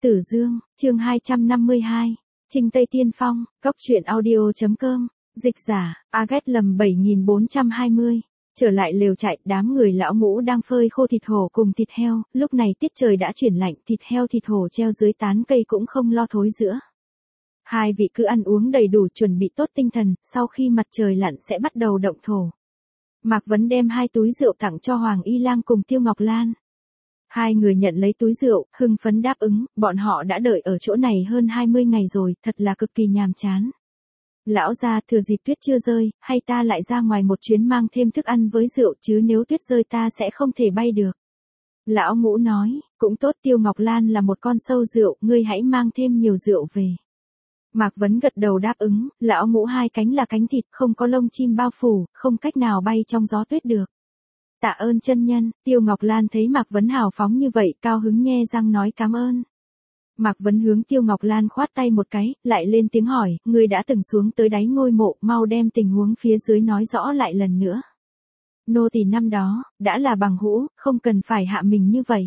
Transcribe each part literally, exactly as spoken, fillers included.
Tử Dương, chương hai trăm năm mươi hai. Trinh Tây Tiên Phong, góc truyện audio.com, dịch giả, Agat lầm bảy nghìn bốn trăm hai mươi. Trở lại lều trại, đám người lão ngũ đang phơi khô thịt hổ cùng thịt heo, lúc này tiết trời đã chuyển lạnh, thịt heo thịt hổ treo dưới tán cây cũng không lo thối rữa. Hai vị cứ ăn uống đầy đủ chuẩn bị tốt tinh thần, sau khi mặt trời lặn sẽ bắt đầu động thổ. Mạc Vấn đem hai túi rượu tặng cho Hoàng Y Lang cùng Tiêu Ngọc Lan. Hai người nhận lấy túi rượu, hưng phấn đáp ứng, bọn họ đã đợi ở chỗ này hơn hai mươi ngày rồi, thật là cực kỳ nhàm chán. Lão gia, thừa dịp tuyết chưa rơi, hay ta lại ra ngoài một chuyến mang thêm thức ăn với rượu, chứ nếu tuyết rơi ta sẽ không thể bay được. Lão ngũ nói, cũng tốt, Tiêu Ngọc Lan là một con sâu rượu, ngươi hãy mang thêm nhiều rượu về. Mạc Vấn gật đầu đáp ứng, lão ngũ hai cánh là cánh thịt, không có lông chim bao phủ, không cách nào bay trong gió tuyết được. Tạ ơn chân nhân. Tiêu Ngọc Lan thấy Mạc Vấn hào phóng như vậy, cao hứng nhe răng nói cảm ơn. Mạc Vấn hướng Tiêu Ngọc Lan khoát tay một cái, lại lên tiếng hỏi, ngươi đã từng xuống tới đáy ngôi mộ, mau đem tình huống phía dưới nói rõ lại lần nữa. Nô tỳ năm đó, đã là bằng hữu, không cần phải hạ mình như vậy.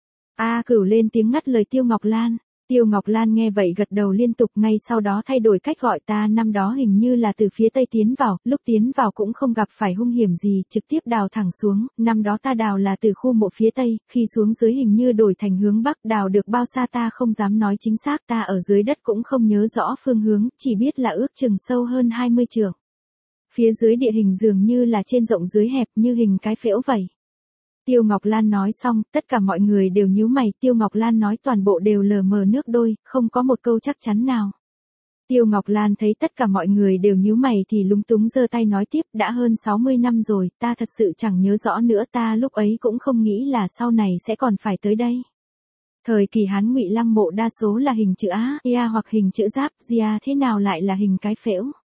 A Cửu lên tiếng ngắt lời Tiêu Ngọc Lan. Tiêu Ngọc Lan nghe vậy gật đầu liên tục, ngay sau đó thay đổi cách gọi, ta năm đó hình như là từ phía tây tiến vào, lúc tiến vào cũng không gặp phải hung hiểm gì, trực tiếp đào thẳng xuống, năm đó ta đào là từ khu mộ phía tây, khi xuống dưới hình như đổi thành hướng bắc, đào được bao xa ta không dám nói chính xác, ta ở dưới đất cũng không nhớ rõ phương hướng, chỉ biết là ước chừng sâu hơn hai mươi trượng. Phía dưới địa hình dường như là trên rộng dưới hẹp, như hình cái phễu vậy. Tiêu Ngọc Lan nói xong, tất cả mọi người đều nhíu mày, Tiêu Ngọc Lan nói toàn bộ đều lờ mờ nước đôi, không có một câu chắc chắn nào. Tiêu Ngọc Lan thấy tất cả mọi người đều nhíu mày thì lúng túng giơ tay nói tiếp, đã hơn sáu mươi năm rồi, ta thật sự chẳng nhớ rõ nữa, ta lúc ấy cũng không nghĩ là sau này sẽ còn phải tới đây. Thời kỳ Hán Ngụy lăng mộ đa số là hình chữ A, Ia hoặc hình chữ giáp, Gia thế nào lại là hình cái phễu?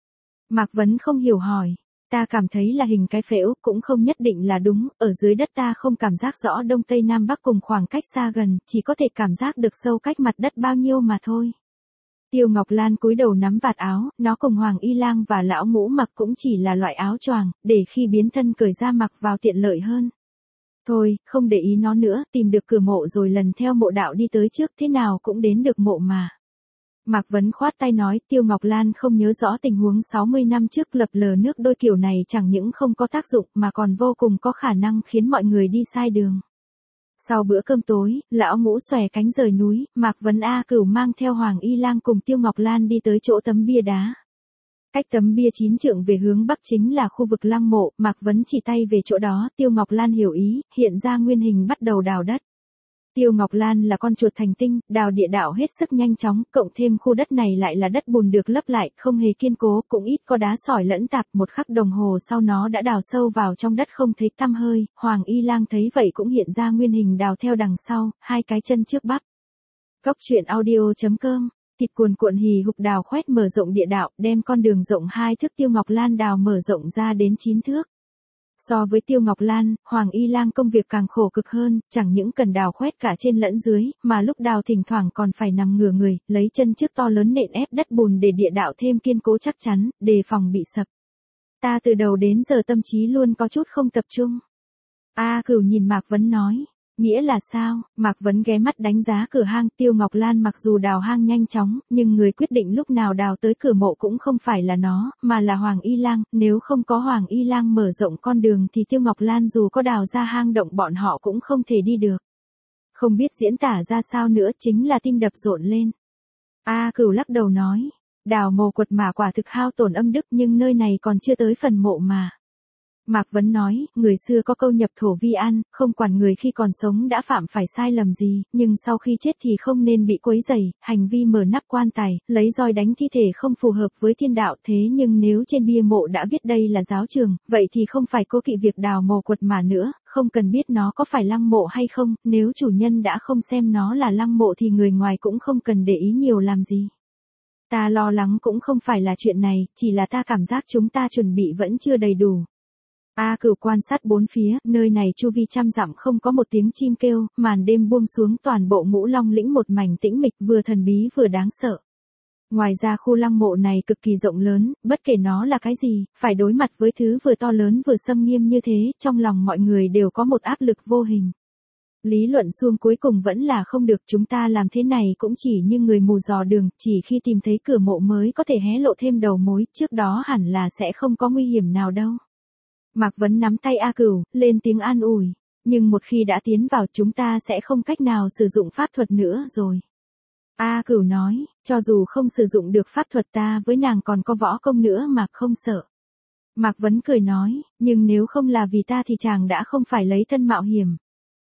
Mạc Vấn không hiểu hỏi. Ta cảm thấy là hình cái phễu, cũng không nhất định là đúng, ở dưới đất ta không cảm giác rõ đông tây nam bắc cùng khoảng cách xa gần, chỉ có thể cảm giác được sâu cách mặt đất bao nhiêu mà thôi. Tiêu Ngọc Lan cúi đầu nắm vạt áo, nó cùng Hoàng Y Lang và lão ngũ mặc cũng chỉ là loại áo choàng, để khi biến thân cởi ra mặc vào tiện lợi hơn. Thôi, không để ý nó nữa, tìm được cửa mộ rồi lần theo mộ đạo đi tới trước, thế nào cũng đến được mộ mà. Mạc Vấn khoát tay nói, Tiêu Ngọc Lan không nhớ rõ tình huống sáu mươi năm trước lập lờ nước đôi kiểu này chẳng những không có tác dụng mà còn vô cùng có khả năng khiến mọi người đi sai đường. Sau bữa cơm tối, lão ngũ xòe cánh rời núi, Mạc Vấn A Cửu mang theo Hoàng Y Lang cùng Tiêu Ngọc Lan đi tới chỗ tấm bia đá. Cách tấm bia chín trượng về hướng bắc chính là khu vực lăng mộ, Mạc Vấn chỉ tay về chỗ đó, Tiêu Ngọc Lan hiểu ý, hiện ra nguyên hình bắt đầu đào đất. Tiêu Ngọc Lan là con chuột thành tinh, đào địa đạo hết sức nhanh chóng, cộng thêm khu đất này lại là đất bùn được lấp lại, không hề kiên cố, cũng ít có đá sỏi lẫn tạp, một khắc đồng hồ sau nó đã đào sâu vào trong đất không thấy tăm hơi, Hoàng Y Lang thấy vậy cũng hiện ra nguyên hình đào theo đằng sau, hai cái chân trước bắp. Góc truyện audio.com, thịt cuồn cuộn hì hục đào khoét mở rộng địa đạo, đem con đường rộng hai thước Tiêu Ngọc Lan đào mở rộng ra đến chín thước. So với Tiêu Ngọc Lan, Hoàng Y Lang công việc càng khổ cực hơn, chẳng những cần đào khoét cả trên lẫn dưới, mà lúc đào thỉnh thoảng còn phải nằm ngửa người, lấy chân trước to lớn nện ép đất bùn để địa đạo thêm kiên cố chắc chắn, đề phòng bị sập. Ta từ đầu đến giờ tâm trí luôn có chút không tập trung. A Cửu nhìn Mạc Vấn nói. Nghĩa là sao? Mạc Vấn ghé mắt đánh giá cửa hang, Tiêu Ngọc Lan mặc dù đào hang nhanh chóng, nhưng người quyết định lúc nào đào tới cửa mộ cũng không phải là nó, mà là Hoàng Y Lang, nếu không có Hoàng Y Lang mở rộng con đường thì Tiêu Ngọc Lan dù có đào ra hang động bọn họ cũng không thể đi được. Không biết diễn tả ra sao nữa, chính là tim đập rộn lên. A Cửu lắc đầu nói, đào mồ quật mà quả thực hao tổn âm đức, nhưng nơi này còn chưa tới phần mộ mà. Mạc Vấn nói, người xưa có câu nhập thổ vi an, không quản người khi còn sống đã phạm phải sai lầm gì, nhưng sau khi chết thì không nên bị quấy rầy, hành vi mở nắp quan tài, lấy roi đánh thi thể không phù hợp với thiên đạo, thế nhưng nếu trên bia mộ đã viết đây là giáo trường, vậy thì không phải cố kỵ việc đào mồ quật mà nữa, không cần biết nó có phải lăng mộ hay không, nếu chủ nhân đã không xem nó là lăng mộ thì người ngoài cũng không cần để ý nhiều làm gì. Ta lo lắng cũng không phải là chuyện này, chỉ là ta cảm giác chúng ta chuẩn bị vẫn chưa đầy đủ. A Cửu quan sát bốn phía, nơi này chu vi trăm dặm không có một tiếng chim kêu, màn đêm buông xuống toàn bộ Ngũ Long lĩnh một mảnh tĩnh mịch vừa thần bí vừa đáng sợ. Ngoài ra khu lăng mộ này cực kỳ rộng lớn, bất kể nó là cái gì, phải đối mặt với thứ vừa to lớn vừa xâm nghiêm như thế, trong lòng mọi người đều có một áp lực vô hình. Lý luận xuông cuối cùng vẫn là không được, chúng ta làm thế này cũng chỉ như người mù dò đường, chỉ khi tìm thấy cửa mộ mới có thể hé lộ thêm đầu mối, trước đó hẳn là sẽ không có nguy hiểm nào đâu. Mạc Vấn nắm tay A Cửu, lên tiếng an ủi, nhưng một khi đã tiến vào chúng ta sẽ không cách nào sử dụng pháp thuật nữa rồi. A Cửu nói, cho dù không sử dụng được pháp thuật ta với nàng còn có võ công nữa mà không sợ. Mạc Vấn cười nói, nhưng nếu không là vì ta thì chàng đã không phải lấy thân mạo hiểm.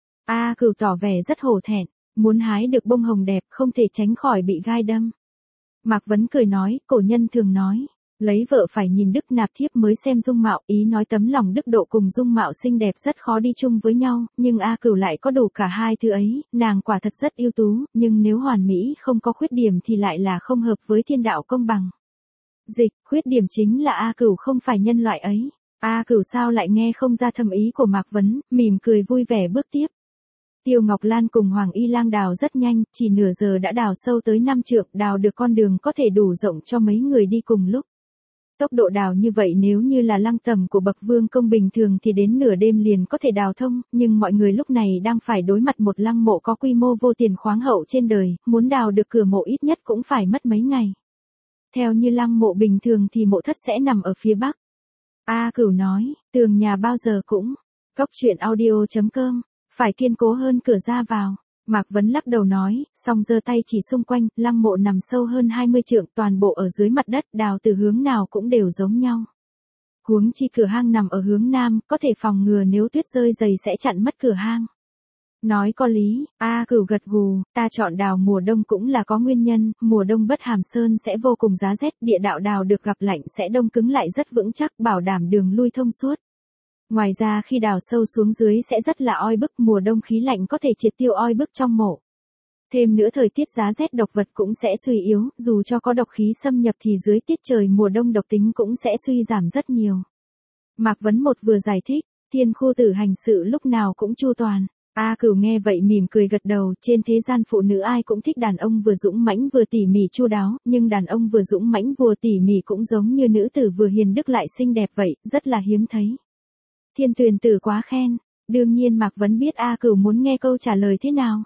A Cửu tỏ vẻ rất hổ thẹn, muốn hái được bông hồng đẹp không thể tránh khỏi bị gai đâm. Mạc Vấn cười nói, cổ nhân thường nói, lấy vợ phải nhìn đức nạp thiếp mới xem dung mạo, ý nói tấm lòng đức độ cùng dung mạo xinh đẹp rất khó đi chung với nhau, nhưng A Cửu lại có đủ cả hai thứ ấy, nàng quả thật rất ưu tú, nhưng nếu hoàn mỹ không có khuyết điểm thì lại là không hợp với thiên đạo công bằng. Dịch, khuyết điểm chính là A Cửu không phải nhân loại ấy. A Cửu sao lại nghe không ra thâm ý của Mạc Vấn, mỉm cười vui vẻ bước tiếp. Tiêu Ngọc Lan cùng Hoàng Y Lang đào rất nhanh, chỉ nửa giờ đã đào sâu tới năm trượng, đào được con đường có thể đủ rộng cho mấy người đi cùng lúc. Tốc độ đào như vậy nếu như là lăng tầm của bậc vương công bình thường thì đến nửa đêm liền có thể đào thông, nhưng mọi người lúc này đang phải đối mặt một lăng mộ có quy mô vô tiền khoáng hậu trên đời, muốn đào được cửa mộ ít nhất cũng phải mất mấy ngày. Theo như lăng mộ bình thường thì mộ thất sẽ nằm ở phía bắc. A Cửu nói, tường nhà bao giờ cũng, cốc truyện audio chấm com, phải kiên cố hơn cửa ra vào. Mạc Vấn lắc đầu nói, xong giơ tay chỉ xung quanh, lăng mộ nằm sâu hơn hai mươi trượng, toàn bộ ở dưới mặt đất, đào từ hướng nào cũng đều giống nhau. Huống chi cửa hang nằm ở hướng nam, có thể phòng ngừa nếu tuyết rơi dày sẽ chặn mất cửa hang. Nói có lý, A Cửu gật gù, ta chọn đào mùa đông cũng là có nguyên nhân, mùa đông Bất Hàm Sơn sẽ vô cùng giá rét, địa đạo đào được gặp lạnh sẽ đông cứng lại rất vững chắc, bảo đảm đường lui thông suốt. Ngoài ra khi đào sâu xuống dưới sẽ rất là oi bức, mùa đông khí lạnh có thể triệt tiêu oi bức trong mộ. Thêm nữa thời tiết giá rét độc vật cũng sẽ suy yếu, dù cho có độc khí xâm nhập thì dưới tiết trời mùa đông độc tính cũng sẽ suy giảm rất nhiều. Mạc Vấn một vừa giải thích, Thiên Khu Tử hành sự lúc nào cũng chu toàn. A Cửu nghe vậy mỉm cười gật đầu, trên thế gian phụ nữ ai cũng thích đàn ông vừa dũng mãnh vừa tỉ mỉ chu đáo, nhưng đàn ông vừa dũng mãnh vừa tỉ mỉ cũng giống như nữ tử vừa hiền đức lại xinh đẹp vậy, rất là hiếm thấy. Thiên Tuyền Tử quá khen, đương nhiên Mạc Vấn biết A Cửu muốn nghe câu trả lời thế nào.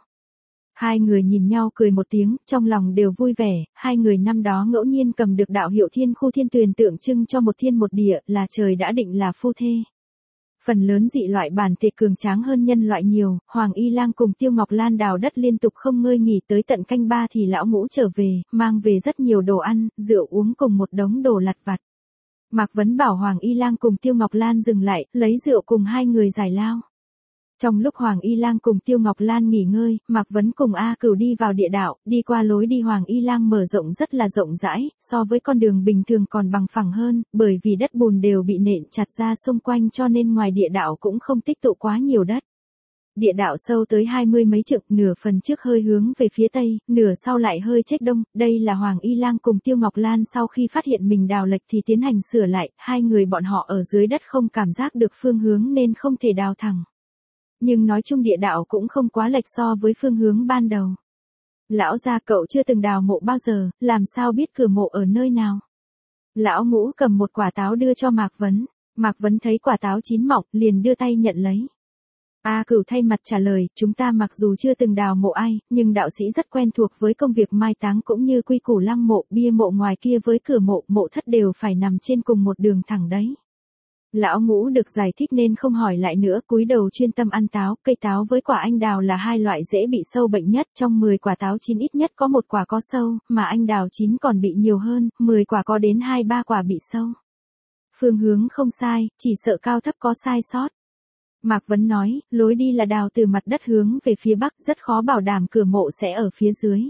Hai người nhìn nhau cười một tiếng, trong lòng đều vui vẻ, hai người năm đó ngẫu nhiên cầm được đạo hiệu Thiên Khu Thiên Tuyền tượng trưng cho một thiên một địa, là trời đã định là phu thê. Phần lớn dị loại bản thể cường tráng hơn nhân loại nhiều, Hoàng Y Lang cùng Tiêu Ngọc Lan đào đất liên tục không ngơi nghỉ tới tận canh ba thì lão ngũ trở về, mang về rất nhiều đồ ăn, rượu uống cùng một đống đồ lặt vặt. Mạc Vấn bảo Hoàng Y Lang cùng Tiêu Ngọc Lan dừng lại, lấy rượu cùng hai người giải lao. Trong lúc Hoàng Y Lang cùng Tiêu Ngọc Lan nghỉ ngơi, Mạc Vấn cùng A Cửu đi vào địa đạo, đi qua lối đi Hoàng Y Lang mở rộng rất là rộng rãi, so với con đường bình thường còn bằng phẳng hơn, bởi vì đất bùn đều bị nện chặt ra xung quanh cho nên ngoài địa đạo cũng không tích tụ quá nhiều đất. Địa đạo sâu tới hai mươi mấy trượng, nửa phần trước hơi hướng về phía tây, nửa sau lại hơi chếch đông, đây là Hoàng Y Lang cùng Tiêu Ngọc Lan sau khi phát hiện mình đào lệch thì tiến hành sửa lại, hai người bọn họ ở dưới đất không cảm giác được phương hướng nên không thể đào thẳng. Nhưng nói chung địa đạo cũng không quá lệch so với phương hướng ban đầu. Lão gia cậu chưa từng đào mộ bao giờ, làm sao biết cửa mộ ở nơi nào? Lão ngũ cầm một quả táo đưa cho Mạc Vấn, Mạc Vấn thấy quả táo chín mọng, liền đưa tay nhận lấy. A Cửu thay mặt trả lời, chúng ta mặc dù chưa từng đào mộ ai, nhưng đạo sĩ rất quen thuộc với công việc mai táng cũng như quy củ lăng mộ, bia mộ ngoài kia với cửa mộ, mộ thất đều phải nằm trên cùng một đường thẳng đấy. Lão ngũ được giải thích nên không hỏi lại nữa, cúi đầu chuyên tâm ăn táo, cây táo với quả anh đào là hai loại dễ bị sâu bệnh nhất, trong mười quả táo chín ít nhất có một quả có sâu, mà anh đào chín còn bị nhiều hơn, mười quả có đến hai ba quả bị sâu. Phương hướng không sai, chỉ sợ cao thấp có sai sót. Mạc Vấn nói, lối đi là đào từ mặt đất hướng về phía bắc, rất khó bảo đảm cửa mộ sẽ ở phía dưới.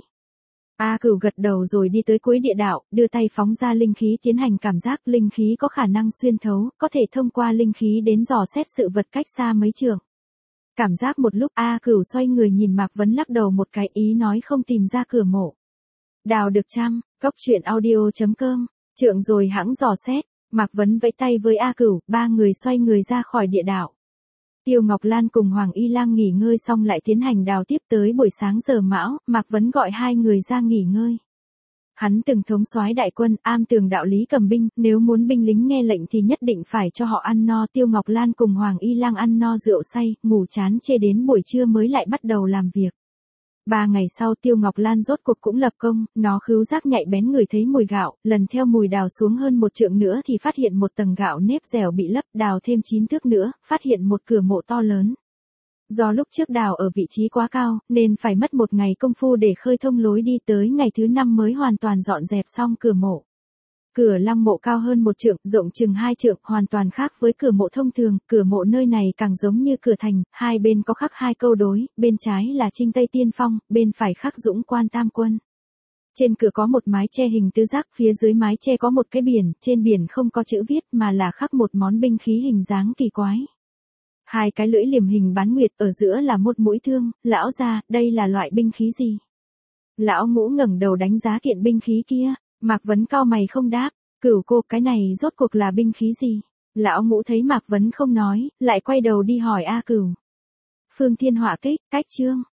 A Cửu gật đầu rồi đi tới cuối địa đạo, đưa tay phóng ra linh khí tiến hành cảm giác, linh khí có khả năng xuyên thấu, có thể thông qua linh khí đến dò xét sự vật cách xa mấy trượng. Cảm giác một lúc A Cửu xoay người nhìn Mạc Vấn lắc đầu một cái, ý nói không tìm ra cửa mộ. Đào được chăng? Cốc truyện audio chấm com, trượng rồi hãng dò xét. Mạc Vấn vẫy tay với A Cửu, ba người xoay người ra khỏi địa đạo. Tiêu Ngọc Lan cùng Hoàng Y Lang nghỉ ngơi xong lại tiến hành đào tiếp tới buổi sáng giờ mão, Mạc Vấn gọi hai người ra nghỉ ngơi. Hắn từng thống soái đại quân, am tường đạo lý cầm binh, nếu muốn binh lính nghe lệnh thì nhất định phải cho họ ăn no. Tiêu Ngọc Lan cùng Hoàng Y Lang ăn no rượu say, ngủ chán chê đến buổi trưa mới lại bắt đầu làm việc. Ba ngày sau Tiêu Ngọc Lan rốt cuộc cũng lập công, nó khứu giác nhạy bén ngửi thấy mùi gạo, lần theo mùi đào xuống hơn một trượng nữa thì phát hiện một tầng gạo nếp dẻo bị lấp, đào thêm chín thước nữa, phát hiện một cửa mộ to lớn. Do lúc trước đào ở vị trí quá cao, nên phải mất một ngày công phu để khơi thông lối đi, tới ngày thứ năm mới hoàn toàn dọn dẹp xong cửa mộ. Cửa lăng mộ cao hơn một trượng, rộng chừng hai trượng, hoàn toàn khác với cửa mộ thông thường, cửa mộ nơi này càng giống như cửa thành, hai bên có khắc hai câu đối, bên trái là Trinh Tây Tiên Phong, bên phải khắc Dũng Quan Tam Quân. Trên cửa có một mái che hình tứ giác, phía dưới mái che có một cái biển, trên biển không có chữ viết mà là khắc một món binh khí hình dáng kỳ quái. Hai cái lưỡi liềm hình bán nguyệt, ở giữa là một mũi thương. Lão gia, đây là loại binh khí gì? Lão Ngũ ngẩng đầu đánh giá kiện binh khí kia. Mạc Vấn cau mày không đáp. Cửu cô, cái này rốt cuộc là binh khí gì? Lão Ngũ thấy Mạc Vấn không nói, lại quay đầu đi hỏi A Cửu. Phương Thiên Họa Kích, cách chương.